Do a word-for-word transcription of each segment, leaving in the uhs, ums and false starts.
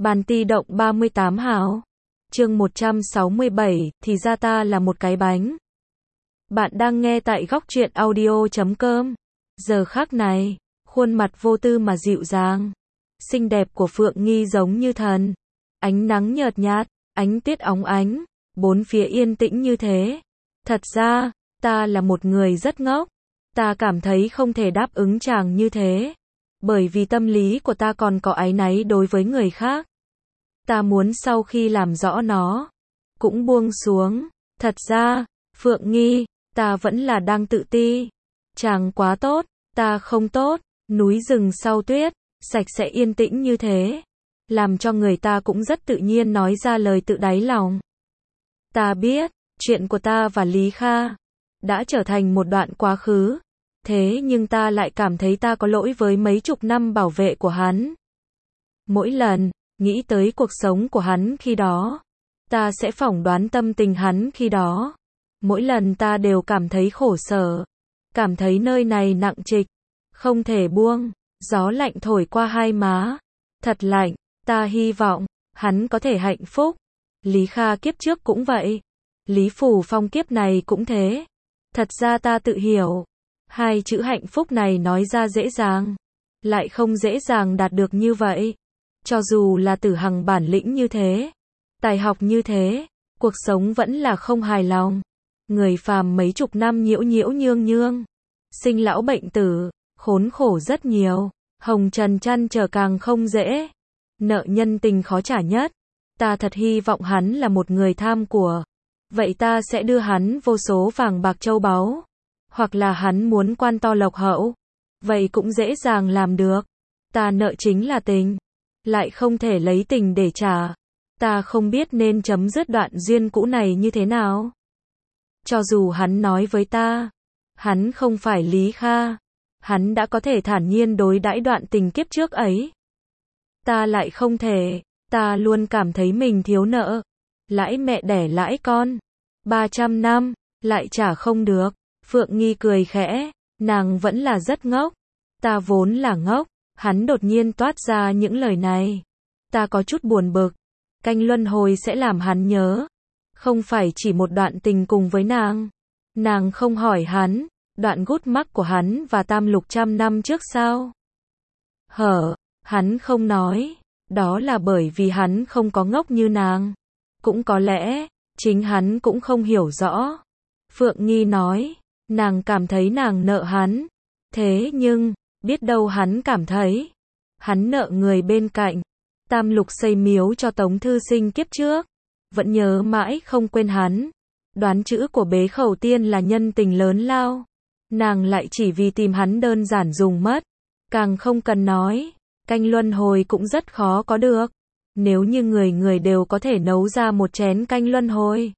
Bàn ti động ba mươi tám hào. Chương một trăm sáu mươi bảy, thì ra ta là một cái bánh. Bạn đang nghe tại góc truyện audio chấm com. Giờ khắc này, khuôn mặt vô tư mà dịu dàng, xinh đẹp của Phượng Nghi giống như thần. Ánh nắng nhợt nhạt, ánh tuyết óng ánh, bốn phía yên tĩnh như thế. Thật ra, ta là một người rất ngốc. Ta cảm thấy không thể đáp ứng chàng như thế. Bởi vì tâm lý của ta còn có áy náy đối với người khác. Ta muốn sau khi làm rõ nó, cũng buông xuống. Thật ra, Phượng Nghi, ta vẫn là đang tự ti. Chàng quá tốt, ta không tốt. Núi rừng sau tuyết, sạch sẽ yên tĩnh như thế, làm cho người ta cũng rất tự nhiên nói ra lời tự đáy lòng. Ta biết, chuyện của ta và Lý Kha đã trở thành một đoạn quá khứ. Thế nhưng ta lại cảm thấy ta có lỗi với mấy chục năm bảo vệ của hắn. Mỗi lần nghĩ tới cuộc sống của hắn khi đó, ta sẽ phỏng đoán tâm tình hắn khi đó. Mỗi lần ta đều cảm thấy khổ sở, cảm thấy nơi này nặng trịch, không thể buông. Gió lạnh thổi qua hai má, thật lạnh. Ta hy vọng hắn có thể hạnh phúc. Lý Kha kiếp trước cũng vậy, Lý Phủ Phong kiếp này cũng thế. Thật ra ta tự hiểu, hai chữ hạnh phúc này nói ra dễ dàng, lại không dễ dàng đạt được như vậy. Cho dù là Tử Hằng bản lĩnh như thế, tài học như thế, cuộc sống vẫn là không hài lòng. Người phàm mấy chục năm nhiễu nhiễu nhương nhương, sinh lão bệnh tử, khốn khổ rất nhiều. Hồng trần trăn trở càng không dễ, nợ nhân tình khó trả nhất. Ta thật hy vọng hắn là một người tham của. Vậy ta sẽ đưa hắn vô số vàng bạc châu báu. Hoặc là hắn muốn quan to lộc hậu, vậy cũng dễ dàng làm được. Ta nợ chính là tình, lại không thể lấy tình để trả. Ta không biết nên chấm dứt đoạn duyên cũ này như thế nào. Cho dù hắn nói với ta, hắn không phải Lý Kha, hắn đã có thể thản nhiên đối đãi đoạn tình kiếp trước ấy. Ta lại không thể, ta luôn cảm thấy mình thiếu nợ. Lãi mẹ đẻ lãi con, ba trăm năm, lại trả không được. Phượng Nghi cười khẽ, nàng vẫn là rất ngốc. Ta vốn là ngốc. Hắn đột nhiên toát ra những lời này. Ta có chút buồn bực. Canh luân hồi sẽ làm hắn nhớ. Không phải chỉ một đoạn tình cùng với nàng. Nàng không hỏi hắn, đoạn gút mắc của hắn và Tam Lục trăm năm trước sao? Hở, hắn không nói. Đó là bởi vì hắn không có ngốc như nàng. Cũng có lẽ, chính hắn cũng không hiểu rõ. Phượng Nghi nói, nàng cảm thấy nàng nợ hắn. Thế nhưng, biết đâu hắn cảm thấy hắn nợ người bên cạnh. Tam Lục xây miếu cho Tống Thư Sinh kiếp trước, vẫn nhớ mãi không quên hắn. Đoán chữ của Bế Khẩu Tiên là nhân tình lớn lao. Nàng lại chỉ vì tìm hắn đơn giản dùng mất. Càng không cần nói, canh luân hồi cũng rất khó có được. Nếu như người người đều có thể nấu ra một chén canh luân hồi,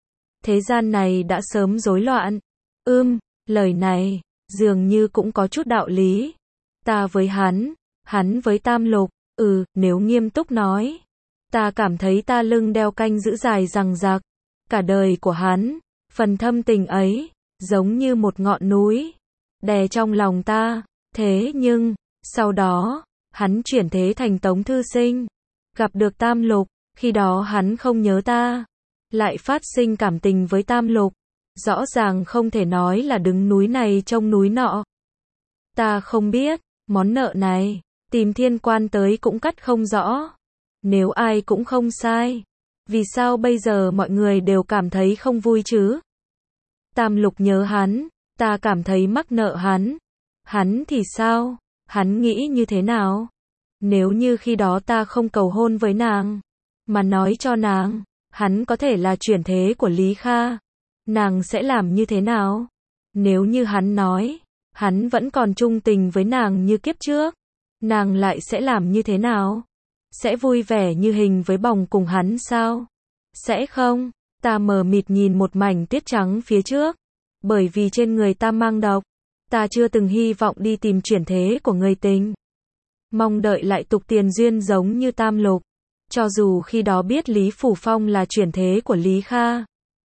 thế gian này đã sớm rối loạn. Ưm, lời này dường như cũng có chút đạo lý. Ta với hắn, hắn với Tam Lục, ừ, nếu nghiêm túc nói, ta cảm thấy ta lưng đeo canh giữ dài rằng rạc. Cả đời của hắn, phần thâm tình ấy, giống như một ngọn núi, đè trong lòng ta. Thế nhưng, sau đó, hắn chuyển thế thành Tống Thư Sinh, gặp được Tam Lục, khi đó hắn không nhớ ta, lại phát sinh cảm tình với Tam Lục. Rõ ràng không thể nói là đứng núi này trông núi nọ. Ta không biết, món nợ này, tìm thiên quan tới cũng cắt không rõ. Nếu ai cũng không sai, vì sao bây giờ mọi người đều cảm thấy không vui chứ? Tam Lục nhớ hắn, ta cảm thấy mắc nợ hắn. Hắn thì sao? Hắn nghĩ như thế nào? Nếu như khi đó ta không cầu hôn với nàng, mà nói cho nàng, hắn có thể là chuyển thế của Lý Kha, nàng sẽ làm như thế nào? Nếu như hắn nói, hắn vẫn còn trung tình với nàng như kiếp trước, nàng lại sẽ làm như thế nào? Sẽ vui vẻ như hình với bồng cùng hắn sao? Sẽ không. Ta mờ mịt nhìn một mảnh tuyết trắng phía trước. Bởi vì trên người ta mang độc, ta chưa từng hy vọng đi tìm chuyển thế của người tình. Mong đợi lại tục tiền duyên giống như Tam Lục. Cho dù khi đó biết Lý Phủ Phong là chuyển thế của Lý Kha.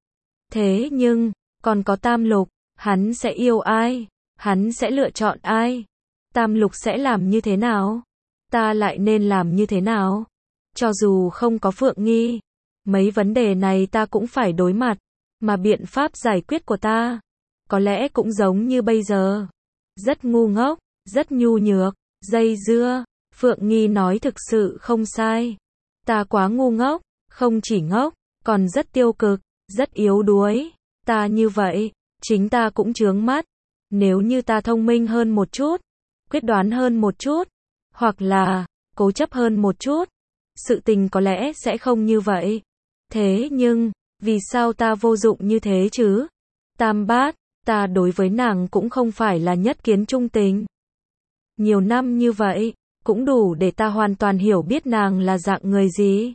Thế nhưng, còn có Tam Lục, hắn sẽ yêu ai? Hắn sẽ lựa chọn ai? Tam Lục sẽ làm như thế nào? Ta lại nên làm như thế nào? Cho dù không có Phượng Nghi, mấy vấn đề này ta cũng phải đối mặt, mà biện pháp giải quyết của ta, có lẽ cũng giống như bây giờ. Rất ngu ngốc, rất nhu nhược, dây dưa. Phượng Nghi nói thực sự không sai. Ta quá ngu ngốc, không chỉ ngốc, còn rất tiêu cực, rất yếu đuối. Ta như vậy, chính ta cũng chướng mắt. Nếu như ta thông minh hơn một chút, quyết đoán hơn một chút, hoặc là cố chấp hơn một chút, sự tình có lẽ sẽ không như vậy. Thế nhưng, vì sao ta vô dụng như thế chứ? Tam bát, ta đối với nàng cũng không phải là nhất kiến trung tình. Nhiều năm như vậy, cũng đủ để ta hoàn toàn hiểu biết nàng là dạng người gì.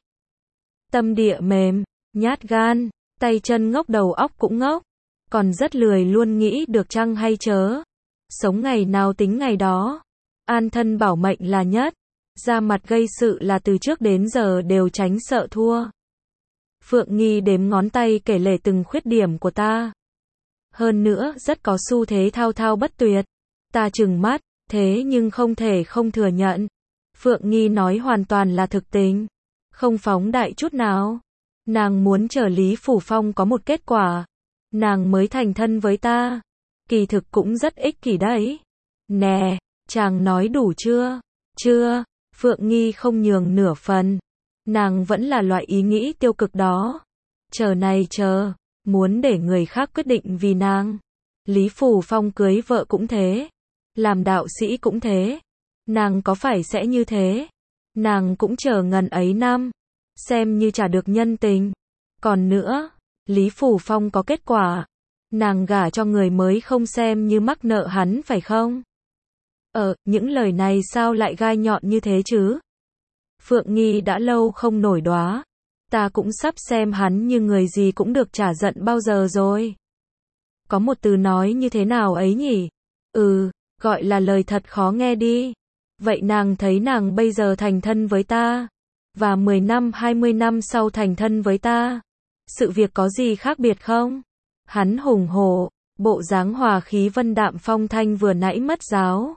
Tâm địa mềm, nhát gan, tay chân ngốc đầu óc cũng ngốc, còn rất lười luôn nghĩ được chăng hay chớ. Sống ngày nào tính ngày đó, an thân bảo mệnh là nhất, ra mặt gây sự là từ trước đến giờ đều tránh sợ thua. Phượng Nghi đếm ngón tay kể lể từng khuyết điểm của ta. Hơn nữa rất có xu thế thao thao bất tuyệt. Ta trừng mắt, thế nhưng không thể không thừa nhận. Phượng Nghi nói hoàn toàn là thực tình, không phóng đại chút nào. Nàng muốn chờ Lý Phủ Phong có một kết quả, nàng mới thành thân với ta. Kỳ thực cũng rất ích kỷ đấy. Nè, chàng nói đủ chưa? Chưa, Phượng Nghi không nhường nửa phần. Nàng vẫn là loại ý nghĩ tiêu cực đó. Chờ này chờ, muốn để người khác quyết định vì nàng. Lý Phủ Phong cưới vợ cũng thế, làm đạo sĩ cũng thế. Nàng có phải sẽ như thế? Nàng cũng chờ ngần ấy năm, xem như trả được nhân tình. Còn nữa, Lý Phủ Phong có kết quả, nàng gả cho người mới không xem như mắc nợ hắn phải không? Ờ, những lời này sao lại gai nhọn như thế chứ? Phượng Nghi đã lâu không nổi đoá. Ta cũng sắp xem hắn như người gì cũng được trả giận bao giờ rồi. Có một từ nói như thế nào ấy nhỉ? Ừ, gọi là lời thật khó nghe đi. Vậy nàng thấy nàng bây giờ thành thân với ta, và mười năm hai mươi năm sau thành thân với ta, sự việc có gì khác biệt không? Hắn hùng hổ, bộ dáng hòa khí vân đạm phong thanh vừa nãy mất giáo.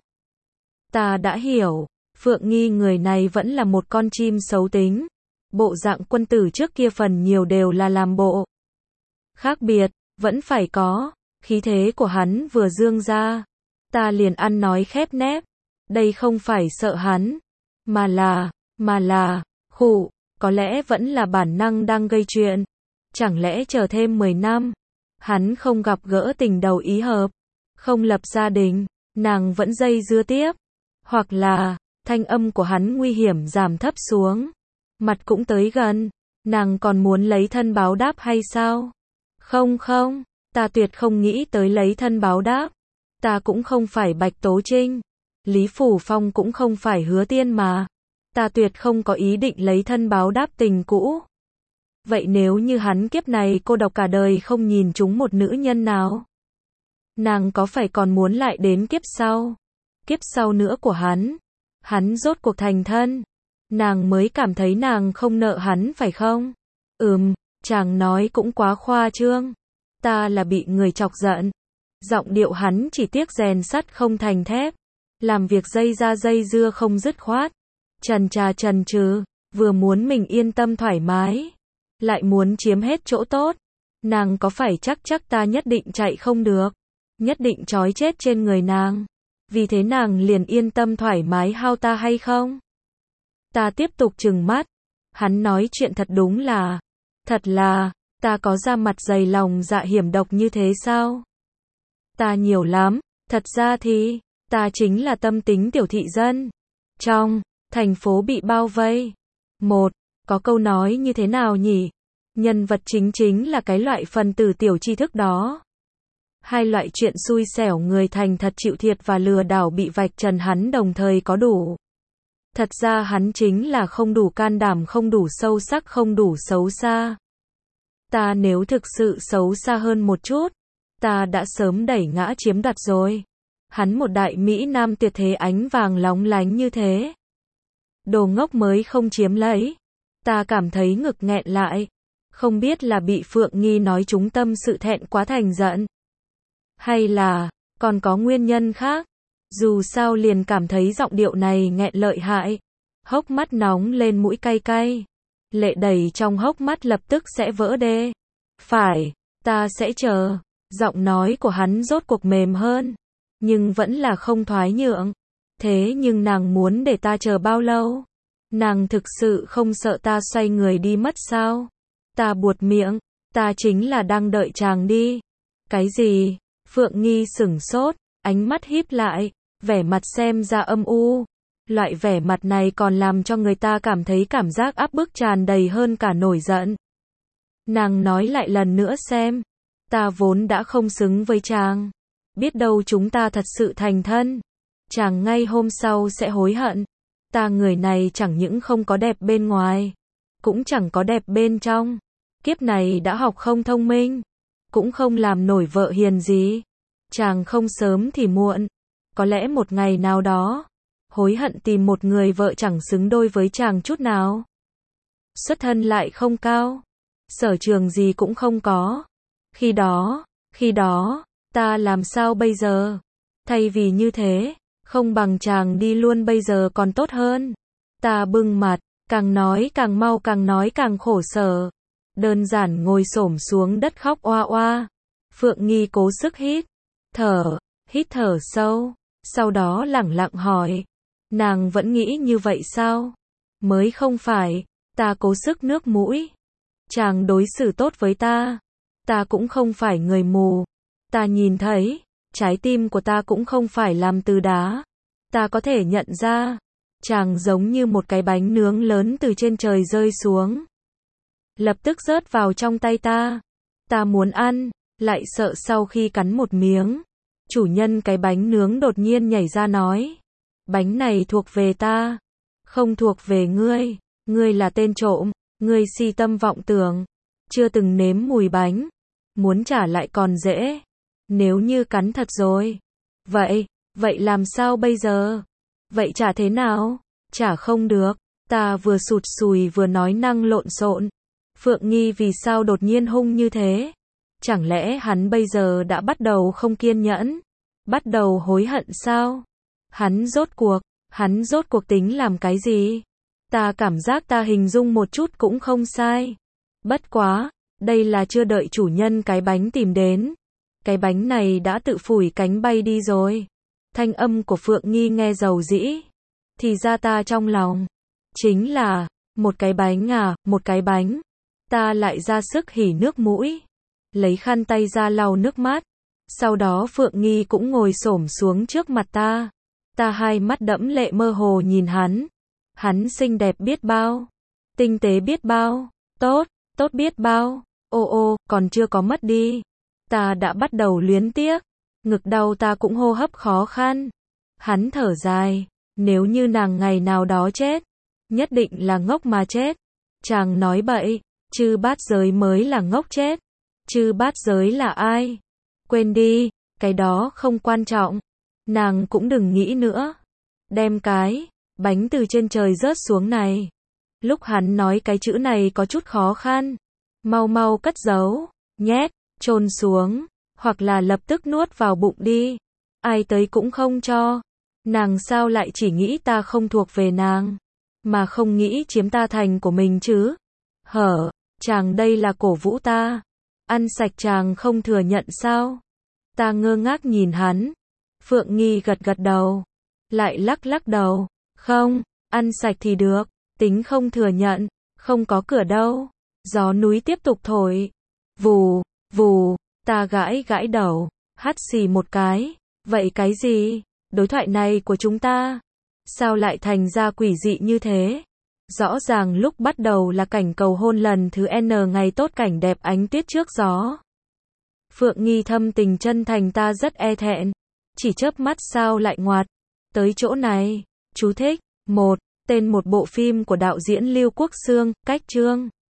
Ta đã hiểu, Phượng Nghi người này vẫn là một con chim xấu tính. Bộ dạng quân tử trước kia phần nhiều đều là làm bộ. Khác biệt, vẫn phải có. Khí thế của hắn vừa dương ra, ta liền ăn nói khép nép. Đây không phải sợ hắn, mà là, mà là, khụ, có lẽ vẫn là bản năng đang gây chuyện. Chẳng lẽ chờ thêm mười năm, hắn không gặp gỡ tình đầu ý hợp, không lập gia đình, nàng vẫn dây dưa tiếp. Hoặc là, thanh âm của hắn nguy hiểm giảm thấp xuống, mặt cũng tới gần, nàng còn muốn lấy thân báo đáp hay sao? Không không, ta tuyệt không nghĩ tới lấy thân báo đáp. Ta cũng không phải Bạch Tố Trinh, Lý Phủ Phong cũng không phải Hứa Tiên mà. Ta tuyệt không có ý định lấy thân báo đáp tình cũ. Vậy nếu như hắn kiếp này cô độc cả đời không nhìn trúng một nữ nhân nào, nàng có phải còn muốn lại đến kiếp sau? Kiếp sau nữa của hắn, hắn rốt cuộc thành thân, nàng mới cảm thấy nàng không nợ hắn phải không? Ừm, chàng nói cũng quá khoa trương. Ta là bị người chọc giận. Giọng điệu hắn chỉ tiếc rèn sắt không thành thép, làm việc dây ra dây dưa không dứt khoát. Trần trà trần trừ, vừa muốn mình yên tâm thoải mái, lại muốn chiếm hết chỗ tốt. Nàng có phải chắc chắc ta nhất định chạy không được, nhất định trói chết trên người nàng, vì thế nàng liền yên tâm thoải mái hao ta hay không? Ta tiếp tục trừng mắt. Hắn nói chuyện thật đúng là, thật là, ta có ra mặt dày lòng dạ hiểm độc như thế sao? Ta nhiều lắm, thật ra thì, ta chính là tâm tính tiểu thị dân. Trong thành phố bị bao vây. Một, có câu nói như thế nào nhỉ? Nhân vật chính chính là cái loại phần tử tiểu tri thức đó. Hai loại chuyện xui xẻo người thành thật chịu thiệt và lừa đảo bị vạch trần hắn đồng thời có đủ. Thật ra hắn chính là không đủ can đảm, không đủ sâu sắc, không đủ xấu xa. Ta nếu thực sự xấu xa hơn một chút, ta đã sớm đẩy ngã chiếm đoạt rồi. Hắn một đại Mỹ Nam tuyệt thế ánh vàng lóng lánh như thế. Đồ ngốc mới không chiếm lấy. Ta cảm thấy ngực nghẹn lại. Không biết là bị Phượng Nghi nói trúng tâm sự thẹn quá thành giận, hay là còn có nguyên nhân khác. Dù sao liền cảm thấy giọng điệu này nghẹn lợi hại. hốc mắt nóng lên mũi cay cay. Lệ đầy trong hốc mắt lập tức sẽ vỡ đê. Phải, ta sẽ chờ. Giọng nói của hắn rốt cuộc mềm hơn, nhưng vẫn là không thoái nhượng. Thế nhưng nàng muốn để ta chờ bao lâu? Nàng thực sự không sợ ta xoay người đi mất sao? Ta buột miệng, ta chính là đang đợi chàng đi. Cái gì? Phượng Nghi sửng sốt, ánh mắt híp lại, vẻ mặt xem ra âm u. Loại vẻ mặt này còn làm cho người ta cảm thấy cảm giác áp bức tràn đầy hơn cả nổi giận. Nàng nói lại lần nữa xem. Ta vốn đã không xứng với chàng. Biết đâu chúng ta thật sự thành thân. Chàng ngay hôm sau sẽ hối hận. Ta người này chẳng những không có đẹp bên ngoài, cũng chẳng có đẹp bên trong. Kiếp này đã học không thông minh, cũng không làm nổi vợ hiền gì. Chàng không sớm thì muộn, có lẽ một ngày nào đó, hối hận tìm một người vợ chẳng xứng đôi với chàng chút nào. Xuất thân lại không cao, sở trường gì cũng không có. Khi đó, khi đó, ta làm sao bây giờ? Thay vì như thế, không bằng chàng đi luôn bây giờ còn tốt hơn. Ta bưng mặt, càng nói càng mau, càng nói càng khổ sở. Đơn giản ngồi xổm xuống đất khóc oa oa. Phượng Nghi cố sức hít thở, hít thở sâu, sau đó lẳng lặng hỏi. Nàng vẫn nghĩ như vậy sao? Mới không phải, ta cố sức nước mũi. Chàng đối xử tốt với ta. Ta cũng không phải người mù. Ta nhìn thấy, trái tim của ta cũng không phải làm từ đá. Ta có thể nhận ra, chàng giống như một cái bánh nướng lớn từ trên trời rơi xuống. Lập tức rớt vào trong tay ta. Ta muốn ăn, lại sợ sau khi cắn một miếng, chủ nhân cái bánh nướng đột nhiên nhảy ra nói. Bánh này thuộc về ta, không thuộc về ngươi. Ngươi là tên trộm, ngươi si tâm vọng tưởng, chưa từng nếm mùi bánh. Muốn trả lại còn dễ. Nếu như cắn thật rồi. Vậy, vậy làm sao bây giờ? Vậy trả thế nào? Trả không được. Ta vừa sụt sùi vừa nói năng lộn xộn. Phượng Nghi vì sao đột nhiên hung như thế? Chẳng lẽ hắn bây giờ đã bắt đầu không kiên nhẫn? Bắt đầu hối hận sao? Hắn rốt cuộc, hắn rốt cuộc tính làm cái gì? Ta cảm giác ta hình dung một chút cũng không sai. Bất quá, đây là chưa đợi chủ nhân cái bánh tìm đến. Cái bánh này đã tự phủi cánh bay đi rồi. Thanh âm của Phượng Nghi nghe dầu dĩ. Thì ra ta trong lòng chính là một cái bánh à, một cái bánh. Ta lại ra sức hỉ nước mũi, lấy khăn tay ra lau nước mắt. Sau đó Phượng Nghi cũng ngồi xổm xuống trước mặt ta. Ta hai mắt đẫm lệ mơ hồ nhìn hắn. Hắn xinh đẹp biết bao, tinh tế biết bao, tốt, tốt biết bao. Ô ô, còn chưa có mất đi. Ta đã bắt đầu luyến tiếc. Ngực đau ta cũng hô hấp khó khăn. Hắn thở dài. Nếu như nàng ngày nào đó chết, nhất định là ngốc mà chết. Chàng nói bậy. Chư bát giới mới là ngốc chết. Chư bát giới là ai? Quên đi, cái đó không quan trọng. Nàng cũng đừng nghĩ nữa. Đem cái bánh từ trên trời rớt xuống này. Lúc hắn nói cái chữ này có chút khó khăn. Mau mau cất giấu, nhét, chôn xuống, hoặc là lập tức nuốt vào bụng đi. Ai tới cũng không cho. Nàng sao lại chỉ nghĩ ta không thuộc về nàng, mà không nghĩ chiếm ta thành của mình chứ? Hở, chàng đây là cổ vũ ta. Ăn sạch chàng không thừa nhận sao? Ta ngơ ngác nhìn hắn. Phượng Nghi gật gật đầu, lại lắc lắc đầu. Không, ăn sạch thì được, tính không thừa nhận, không có cửa đâu. Gió núi tiếp tục thổi. Vù, vù, ta gãi gãi đầu, hắt xì một cái. Vậy cái gì? Đối thoại này của chúng ta, sao lại thành ra quỷ dị như thế? Rõ ràng lúc bắt đầu là cảnh cầu hôn lần thứ N ngày tốt cảnh đẹp ánh tuyết trước gió. Phượng Nghi thâm tình chân thành ta rất e thẹn. Chỉ chớp mắt sao lại ngoặt tới chỗ này. Chú thích. một. Tên một bộ phim của đạo diễn Lưu Quốc Xương, cách chương.